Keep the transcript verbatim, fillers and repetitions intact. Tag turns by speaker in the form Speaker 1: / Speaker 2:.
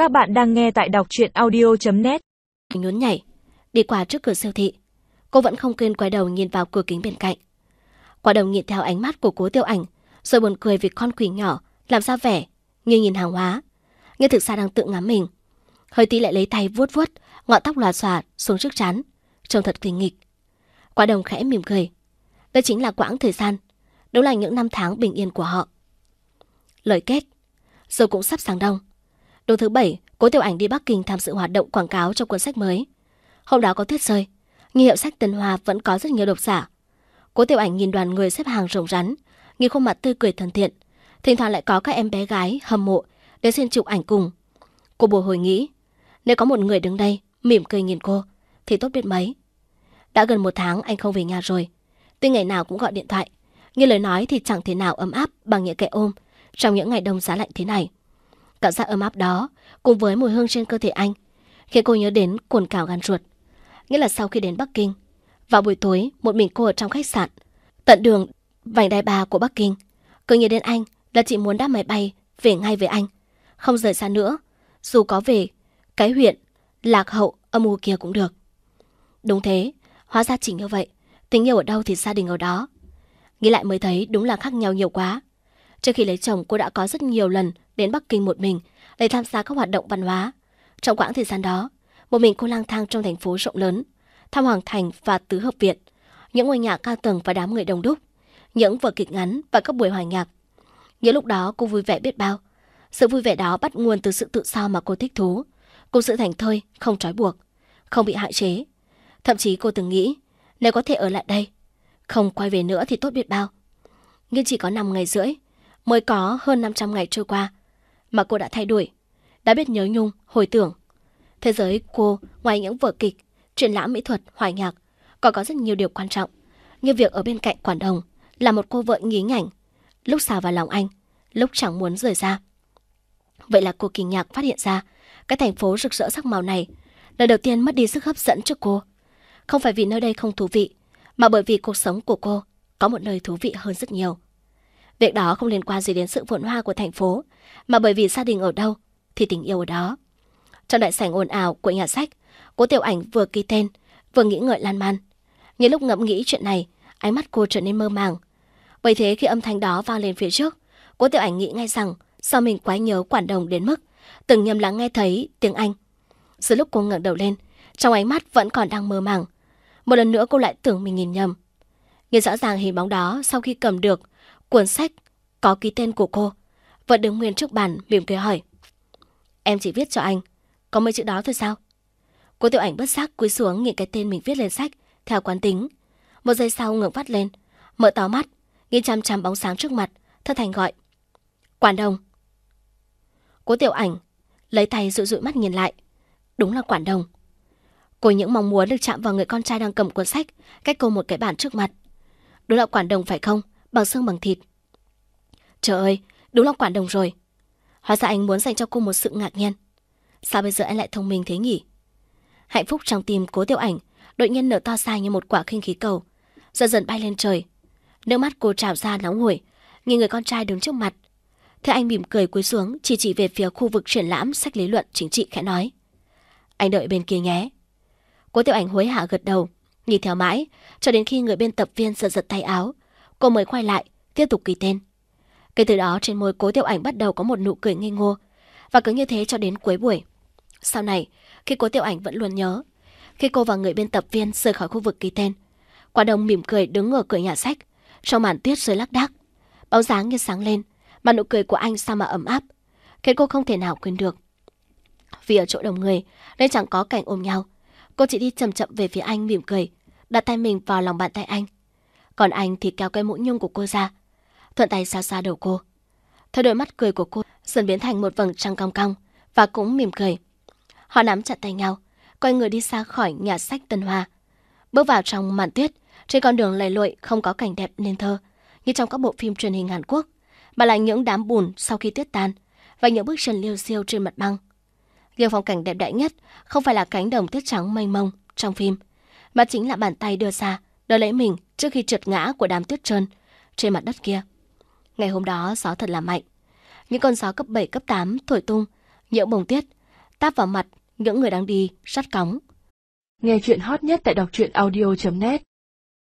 Speaker 1: Các bạn đang nghe tại đọc truyện audio chấm net.
Speaker 2: Nhún nhảy, đi qua trước cửa siêu thị. Cô vẫn không quên quay đầu nhìn vào cửa kính bên cạnh. Quả Đồng nhìn theo ánh mắt của Cố Tiêu Ảnh, rồi buồn cười vì con quỷ nhỏ làm ra vẻ như nhìn hàng hóa, nhưng thực ra đang tự ngắm mình. Hơi tí lại lấy tay vuốt vuốt ngọn tóc lòa xòa xuống trước trán, trông thật kinh nghịch. Quả Đồng khẽ mỉm cười. Đây chính là quãng thời gian, đúng là những năm tháng bình yên của họ. Lời kết, rồi cũng sắp sang đông. Tối thứ bảy, Cố Tiêu Ảnh đi Bắc Kinh tham dự hoạt động quảng cáo cho cuốn sách mới. Hôm đó có tuyết rơi, nhưng hiệu sách Tân Hoa vẫn có rất nhiều độc giả. Cố Tiêu Ảnh nhìn đoàn người xếp hàng rồng rắn, nhìn khuôn mặt tươi cười thân thiện, thỉnh thoảng lại có các em bé gái hâm mộ đến xin chụp ảnh cùng. Cô bồi hồi nghĩ, nếu có một người đứng đây mỉm cười nhìn cô thì tốt biết mấy. Đã gần một tháng anh không về nhà rồi, tuy ngày nào cũng gọi điện thoại, nhưng lời nói thì chẳng thể nào ấm áp bằng những cái ôm trong những ngày đông giá lạnh thế này. Cảm giác ấm áp đó cùng với mùi hương trên cơ thể anh khiến cô nhớ đến cồn cào gan ruột. Nghĩa là sau khi đến Bắc Kinh, vào buổi tối một mình cô ở trong khách sạn tận đường vành đai ba của Bắc Kinh, cứ nghĩ đến anh là chị muốn đáp máy bay về ngay với anh, không rời xa nữa, dù có về cái huyện lạc hậu âm u kia cũng được. Đúng thế, hóa ra chỉ như vậy, tình yêu ở đâu thì gia đình ở đó. Nghĩ lại mới thấy đúng là khác nhau nhiều quá. Trước khi lấy chồng, cô đã có rất nhiều lần đến Bắc Kinh một mình để tham gia các hoạt động văn hóa. Trong quãng thời gian đó, một mình cô lang thang trong thành phố rộng lớn, thăm Hoàng Thành và Tứ Hợp Viện, những ngôi nhà cao tầng và đám người đông đúc, những vở kịch ngắn và các buổi hòa nhạc. Những lúc đó cô vui vẻ biết bao. Sự vui vẻ đó bắt nguồn từ sự tự do mà cô thích thú, cùng sự thảnh thơi, không trói buộc, không bị hạn chế. Thậm chí cô từng nghĩ, nếu có thể ở lại đây, không quay về nữa thì tốt biết bao. Nhưng chỉ có năm ngày rưỡi, mới có hơn năm trăm ngày trôi qua, mà cô đã thay đổi, đã biết nhớ nhung, hồi tưởng. Thế giới cô, ngoài những vở kịch, triển lãm mỹ thuật, hòa nhạc, còn có rất nhiều điều quan trọng, như việc ở bên cạnh Quản Đồng là một cô vợ nhí nhảnh, lúc xà vào lòng anh, lúc chẳng muốn rời ra. Vậy là cô kinh ngạc phát hiện ra, cái thành phố rực rỡ sắc màu này lần đầu tiên mất đi sức hấp dẫn cho cô. Không phải vì nơi đây không thú vị, mà bởi vì cuộc sống của cô có một nơi thú vị hơn rất nhiều. Việc đó không liên quan gì đến sự phồn hoa của thành phố, mà bởi vì gia đình ở đâu thì tình yêu ở đó. Trong đại sảnh ồn ào của nhà sách, Cố Tiểu Ảnh vừa ký tên, vừa nghĩ ngợi lan man. Nhưng lúc ngẫm nghĩ chuyện này, ánh mắt cô trở nên mơ màng. Bởi thế khi âm thanh đó vang lên phía trước, Cố Tiểu Ảnh nghĩ ngay rằng sao mình quá nhớ Quản Đồng đến mức từng nhầm lắng nghe thấy tiếng Anh. Giữa lúc cô ngẩng đầu lên, trong ánh mắt vẫn còn đang mơ màng. Một lần nữa cô lại tưởng mình nhìn nhầm. Nhưng rõ ràng hình bóng đó sau khi cầm được cuốn sách có ký tên của cô, vẫn đứng nguyên trước bàn mỉm cười hỏi, em chỉ viết cho anh, có mấy chữ đó thôi sao? Cố Tiểu Ảnh bất giác cúi xuống nhìn cái tên mình viết lên sách theo quán tính. Một giây sau ngẩng phát lên, mở to mắt, nhìn chăm chăm bóng sáng trước mặt, thất thanh gọi, Quản Đồng. Cố Tiểu Ảnh lấy tay dụi dụi mắt nhìn lại, đúng là Quản Đồng. Cô những mong muốn được chạm vào người con trai đang cầm cuốn sách cách cô một cái bàn trước mặt. Đúng là Quản Đồng phải không? Bằng xương bằng thịt. Trời ơi, đúng là Quản Đồng rồi. Hóa ra anh muốn dành cho cô một sự ngạc nhiên. Sao bây giờ anh lại thông minh thế nhỉ? Hạnh phúc trong tim Cố Tiểu Ảnh đột nhiên nở to sai như một quả khinh khí cầu, dần dần bay lên trời. Nước mắt cô trào ra nóng hổi, nhìn người con trai đứng trước mặt. Thế anh mỉm cười cúi xuống, chỉ chỉ về phía khu vực triển lãm sách lý luận chính trị khẽ nói, anh đợi bên kia nhé. Cố Tiểu Ảnh hối hả gật đầu, nhìn theo mãi cho đến khi người biên tập viên giật giật tay áo, cô mới quay lại tiếp tục ký tên. Kể từ đó trên môi Cố Tiểu Ảnh bắt đầu có một nụ cười ngây ngô, và cứ như thế cho đến cuối buổi. Sau này, khi Cố Tiểu Ảnh vẫn luôn nhớ, khi cô và người biên tập viên rời khỏi khu vực ký tên, Quản Đồng mỉm cười đứng ở cửa nhà sách, trong màn tuyết rơi lác đác, bóng dáng như sáng lên, mà nụ cười của anh sao mà ấm áp, khiến cô không thể nào quên được. Vì ở chỗ đông người nên chẳng có cảnh ôm nhau, cô chỉ đi chậm chậm về phía anh mỉm cười, đặt tay mình vào lòng bàn tay anh. Còn anh thì kéo cái mũ nhung của cô ra, thuận tay xoa xoa đầu cô. Theo đôi mắt cười của cô dần biến thành một vầng trăng cong cong, và cũng mỉm cười. Họ nắm chặt tay nhau, quay người đi xa khỏi nhà sách Tân Hoa, bước vào trong màn tuyết. Trên con đường lầy lội không có cảnh đẹp nên thơ như trong các bộ phim truyền hình Hàn Quốc, mà là những đám bùn sau khi tuyết tan và những bước chân liêu xiêu trên mặt băng. Nhưng phong cảnh đẹp đẽ nhất không phải là cánh đồng tuyết trắng mênh mông trong phim, mà chính là bàn tay đưa ra đỡ lấy mình trước khi trượt ngã của đám tuyết trơn trên mặt đất kia. Ngày hôm đó gió thật là mạnh, những con gió cấp bảy, cấp tám thổi tung những bông tuyết, táp vào mặt những người đang đi sát cóng.
Speaker 1: Nghe chuyện hot nhất tại đọc truyện audio chấm net.